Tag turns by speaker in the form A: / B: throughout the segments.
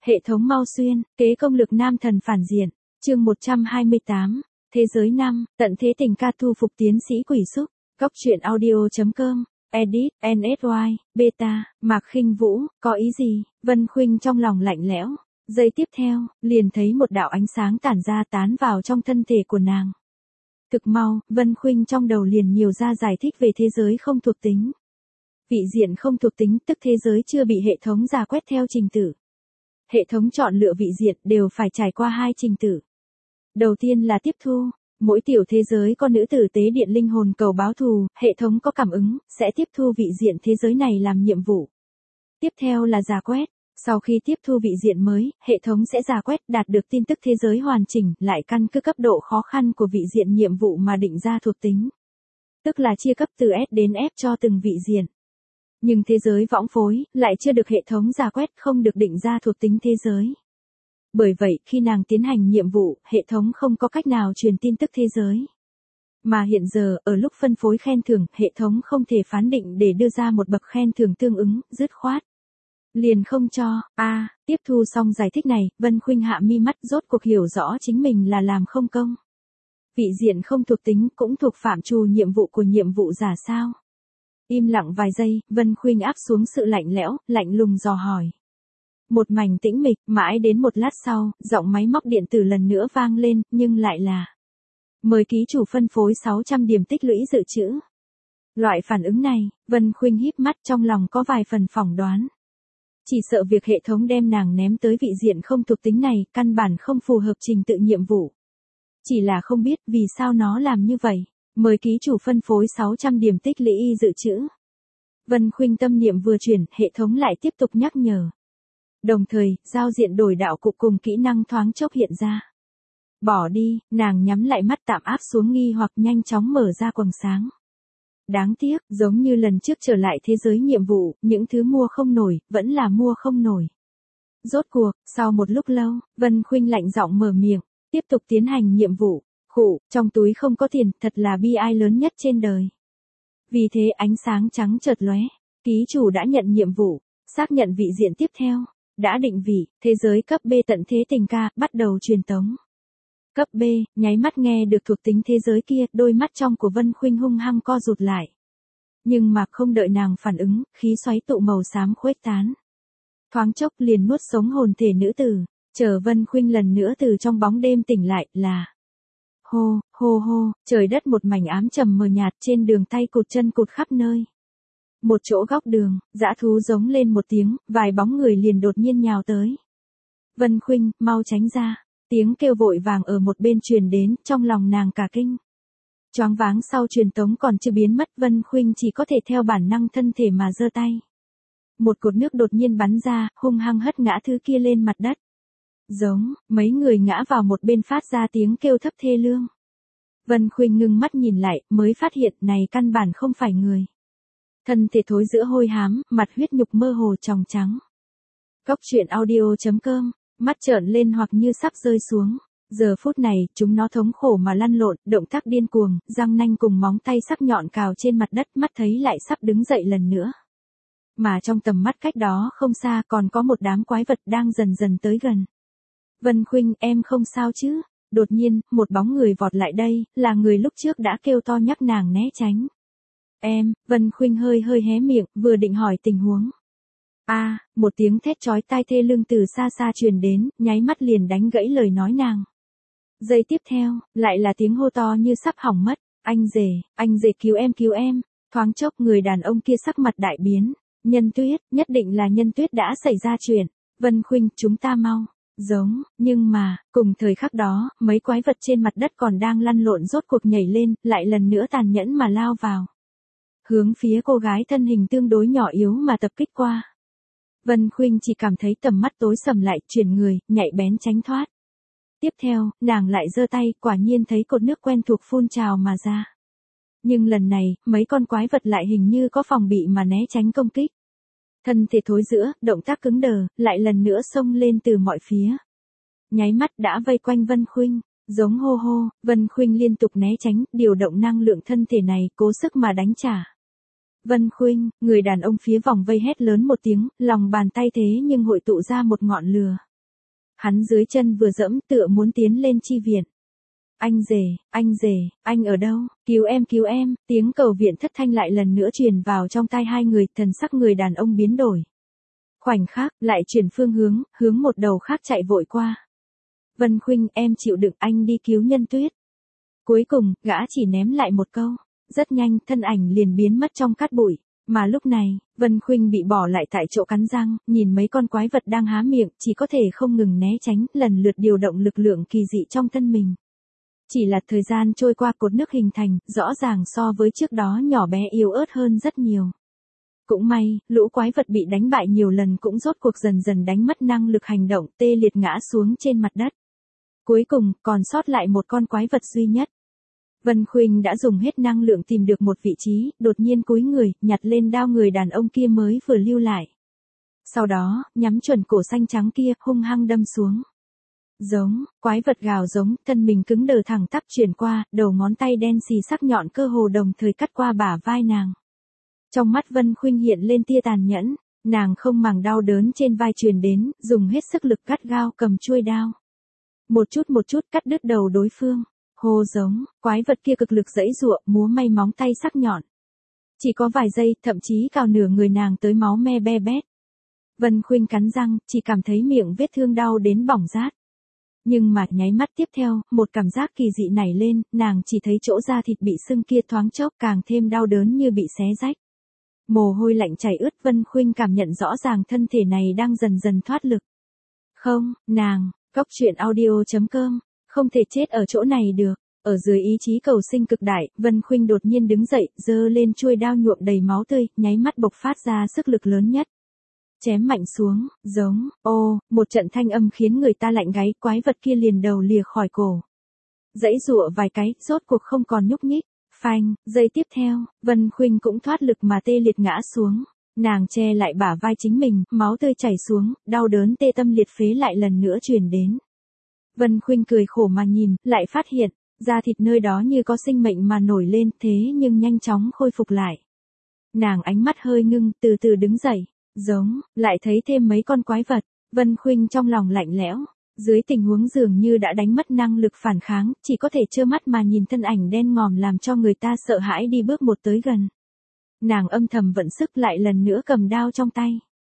A: Hệ thống mau xuyên, kế công lực nam thần phản diện. Chương 128, Thế giới năm, tận thế tình ca thu phục tiến sĩ quỷ xúc. Góc truyện audio.com, edit, NSY, beta, Mạc Khinh Vũ, có ý gì? Vân Khuynh trong lòng lạnh lẽo. Giây tiếp theo, liền thấy một đạo ánh sáng tản ra tán vào trong thân thể của nàng. Thực mau, Vân Khuynh trong đầu liền nhiều ra giải thích về thế giới không thuộc tính. Vị diện không thuộc tính tức thế giới chưa bị hệ thống rà quét theo trình tự. Hệ thống chọn lựa vị diện đều phải trải qua hai trình tự. Đầu tiên là tiếp thu, mỗi tiểu thế giới có nữ tử tế điện linh hồn cầu báo thù, hệ thống có cảm ứng, sẽ tiếp thu vị diện thế giới này làm nhiệm vụ. Tiếp theo là rà quét, sau khi tiếp thu vị diện mới, hệ thống sẽ rà quét đạt được tin tức thế giới hoàn chỉnh, lại căn cứ cấp độ khó khăn của vị diện nhiệm vụ mà định ra thuộc tính. Tức là chia cấp từ S đến F cho từng vị diện. Nhưng thế giới võng phối, lại chưa được hệ thống rà quét, không được định ra thuộc tính thế giới. Bởi vậy, khi nàng tiến hành nhiệm vụ, hệ thống không có cách nào truyền tin tức thế giới. Mà hiện giờ, ở lúc phân phối khen thưởng, hệ thống không thể phán định để đưa ra một bậc khen thưởng tương ứng, dứt khoát. Liền không cho, tiếp thu xong giải thích này, Vân Khuynh hạ mi mắt rốt cuộc hiểu rõ chính mình là làm không công. Vị diện không thuộc tính cũng thuộc phạm trù nhiệm vụ của nhiệm vụ giả sao. Im lặng vài giây, Vân Khuynh áp xuống sự lạnh lẽo, lạnh lùng dò hỏi. Một mảnh tĩnh mịch, mãi đến một lát sau, giọng máy móc điện tử lần nữa vang lên, nhưng lại là: mời ký chủ phân phối 600 điểm tích lũy dự trữ. Loại phản ứng này, Vân Khuynh híp mắt trong lòng có vài phần phỏng đoán. Chỉ sợ việc hệ thống đem nàng ném tới vị diện không thuộc tính này, căn bản không phù hợp trình tự nhiệm vụ. Chỉ là không biết vì sao nó làm như vậy. Mời ký chủ phân phối 600 điểm tích lũy dự trữ. Vân Khuynh tâm niệm vừa chuyển, hệ thống lại tiếp tục nhắc nhở. Đồng thời, giao diện đổi đạo cụ cùng kỹ năng thoáng chốc hiện ra. Bỏ đi, nàng nhắm lại mắt tạm áp xuống nghi hoặc nhanh chóng mở ra quầng sáng. Đáng tiếc, giống như lần trước trở lại thế giới nhiệm vụ, những thứ mua không nổi, vẫn là mua không nổi. Rốt cuộc, sau một lúc lâu, Vân Khuynh lạnh giọng mở miệng, tiếp tục tiến hành nhiệm vụ. Khụ, trong túi không có tiền, thật là bi ai lớn nhất trên đời. Vì thế ánh sáng trắng chợt lóe, ký chủ đã nhận nhiệm vụ, xác nhận vị diện tiếp theo, đã định vị, thế giới cấp B tận thế tình ca, bắt đầu truyền tống. Cấp B, nháy mắt nghe được thuộc tính thế giới kia, đôi mắt trong của Vân Khuynh hung hăng co rụt lại. Nhưng mà không đợi nàng phản ứng, khí xoáy tụ màu xám khuếch tán. Thoáng chốc liền nuốt sống hồn thể nữ tử, chờ Vân Khuynh lần nữa từ trong bóng đêm tỉnh lại, là hô, hô hô, trời đất một mảnh ám trầm mờ nhạt, trên đường tay cụt chân cụt khắp nơi. Một chỗ góc đường, dã thú giống lên một tiếng, vài bóng người liền đột nhiên nhào tới. Vân Khuynh, mau tránh ra, tiếng kêu vội vàng ở một bên truyền đến, trong lòng nàng cả kinh. Choáng váng sau truyền tống còn chưa biến mất, Vân Khuynh chỉ có thể theo bản năng thân thể mà giơ tay. Một cột nước đột nhiên bắn ra, hung hăng hất ngã thứ kia lên mặt đất. Giống, mấy người ngã vào một bên phát ra tiếng kêu thấp thê lương. Vân Khuynh ngưng mắt nhìn lại, mới phát hiện này căn bản không phải người. Thân thể thối giữa hôi hám, mặt huyết nhục mơ hồ tròng trắng. Góc truyện audio.com, mắt trợn lên hoặc như sắp rơi xuống. Giờ phút này, chúng nó thống khổ mà lăn lộn, động tác điên cuồng, răng nanh cùng móng tay sắc nhọn cào trên mặt đất, mắt thấy lại sắp đứng dậy lần nữa. Mà trong tầm mắt cách đó không xa còn có một đám quái vật đang dần dần tới gần. Vân Khuynh, em không sao chứ? Đột nhiên, một bóng người vọt lại đây, là người lúc trước đã kêu to nhắc nàng né tránh. Em, Vân Khuynh hơi hé miệng, vừa định hỏi tình huống. Một tiếng thét chói tai thê lương từ xa xa truyền đến, nháy mắt liền đánh gãy lời nói nàng. Giây tiếp theo, lại là tiếng hô to như sắp hỏng mất. Anh rể cứu em. Thoáng chốc người đàn ông kia sắc mặt đại biến. Nhân Tuyết, nhất định là Nhân Tuyết đã xảy ra chuyện. Vân Khuynh, chúng ta mau. Giống, nhưng mà, cùng thời khắc đó, mấy quái vật trên mặt đất còn đang lăn lộn rốt cuộc nhảy lên, lại lần nữa tàn nhẫn mà lao vào. Hướng phía cô gái thân hình tương đối nhỏ yếu mà tập kích qua. Vân Khuynh chỉ cảm thấy tầm mắt tối sầm lại, chuyển người, nhạy bén tránh thoát. Tiếp theo, nàng lại giơ tay, quả nhiên thấy cột nước quen thuộc phun trào mà ra. Nhưng lần này, mấy con quái vật lại hình như có phòng bị mà né tránh công kích. Thân thể thối giữa, động tác cứng đờ, lại lần nữa xông lên từ mọi phía. Nháy mắt đã vây quanh Vân Khuynh, giống hô hô, Vân Khuynh liên tục né tránh, điều động năng lượng thân thể này, cố sức mà đánh trả. Vân Khuynh, người đàn ông phía vòng vây hét lớn một tiếng, lòng bàn tay thế nhưng hội tụ ra một ngọn lửa. Hắn dưới chân vừa dẫm tựa muốn tiến lên chi viện. Anh rể, anh ở đâu, cứu em, tiếng cầu viện thất thanh lại lần nữa truyền vào trong tai hai người, thần sắc người đàn ông biến đổi. Khoảnh khắc, lại chuyển phương hướng, hướng một đầu khác chạy vội qua. Vân Khuynh, em chịu đựng, anh đi cứu Nhân Tuyết. Cuối cùng, gã chỉ ném lại một câu. Rất nhanh, thân ảnh liền biến mất trong cát bụi. Mà lúc này, Vân Khuynh bị bỏ lại tại chỗ cắn răng, nhìn mấy con quái vật đang há miệng, chỉ có thể không ngừng né tránh, lần lượt điều động lực lượng kỳ dị trong thân mình. Chỉ là thời gian trôi qua, cột nước hình thành, rõ ràng so với trước đó nhỏ bé yếu ớt hơn rất nhiều. Cũng may, lũ quái vật bị đánh bại nhiều lần cũng rốt cuộc dần dần đánh mất năng lực hành động, tê liệt ngã xuống trên mặt đất. Cuối cùng, còn sót lại một con quái vật duy nhất. Vân Khuynh đã dùng hết năng lượng tìm được một vị trí, đột nhiên cúi người, nhặt lên đao người đàn ông kia mới vừa lưu lại. Sau đó, nhắm chuẩn cổ xanh trắng kia, hung hăng đâm xuống. Giống, quái vật gào giống, thân mình cứng đờ thẳng tắp chuyển qua, đầu ngón tay đen xì sắc nhọn cơ hồ đồng thời cắt qua bả vai nàng. Trong mắt Vân Khuynh hiện lên tia tàn nhẫn, nàng không màng đau đớn trên vai truyền đến, dùng hết sức lực gắt gao cầm chuôi đao. Một chút cắt đứt đầu đối phương. Hô giống, quái vật kia cực lực giãy giụa, múa may móng tay sắc nhọn. Chỉ có vài giây, thậm chí cào nửa người nàng tới máu me be bét. Vân Khuynh cắn răng, chỉ cảm thấy miệng vết thương đau đến bỏng rát. Nhưng mà nháy mắt tiếp theo, một cảm giác kỳ dị nảy lên, nàng chỉ thấy chỗ da thịt bị sưng kia thoáng chốc càng thêm đau đớn như bị xé rách. Mồ hôi lạnh chảy ướt, Vân Khuynh cảm nhận rõ ràng thân thể này đang dần dần thoát lực. Không, nàng, Goctruyện.audio.com, không thể chết ở chỗ này được. Ở dưới ý chí cầu sinh cực đại, Vân Khuynh đột nhiên đứng dậy, giơ lên chuôi đao nhuộm đầy máu tươi, nháy mắt bộc phát ra sức lực lớn nhất. Chém mạnh xuống, giống, một trận thanh âm khiến người ta lạnh gáy, quái vật kia liền đầu lìa khỏi cổ. Giãy giụa vài cái, rốt cuộc không còn nhúc nhích. Phanh, giây tiếp theo, Vân Khuynh cũng thoát lực mà tê liệt ngã xuống. Nàng che lại bả vai chính mình, máu tươi chảy xuống, đau đớn tê tâm liệt phế lại lần nữa truyền đến. Vân Khuynh cười khổ mà nhìn, lại phát hiện, da thịt nơi đó như có sinh mệnh mà nổi lên, thế nhưng nhanh chóng khôi phục lại. Nàng ánh mắt hơi ngưng, từ từ đứng dậy, giống, lại thấy thêm mấy con quái vật, Vân Khuynh trong lòng lạnh lẽo. Dưới tình huống dường như đã đánh mất năng lực phản kháng, chỉ có thể trơ mắt mà nhìn thân ảnh đen ngòm làm cho người ta sợ hãi đi bước một tới gần. Nàng âm thầm vận sức lại lần nữa cầm đao trong tay.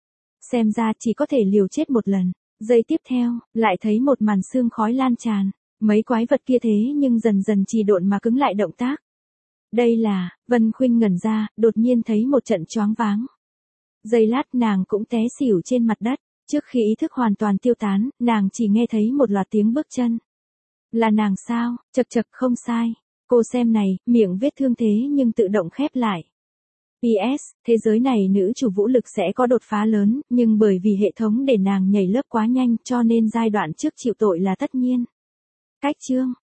A: Xem ra chỉ có thể liều chết một lần. Giây tiếp theo, lại thấy một màn sương khói lan tràn. Mấy quái vật kia thế nhưng dần dần trì độn mà cứng lại động tác. Đây là, Vân Khuynh ngẩn ra, đột nhiên thấy một trận choáng váng. Giây lát nàng cũng té xỉu trên mặt đất. Trước khi ý thức hoàn toàn tiêu tán, nàng chỉ nghe thấy một loạt tiếng bước chân. Là nàng sao? Chậc chậc, không sai. Cô xem này, miệng vết thương thế nhưng tự động khép lại. PS, thế giới này nữ chủ vũ lực sẽ có đột phá lớn, nhưng bởi vì hệ thống để nàng nhảy lớp quá nhanh cho nên giai đoạn trước chịu tội là tất nhiên. Cách chương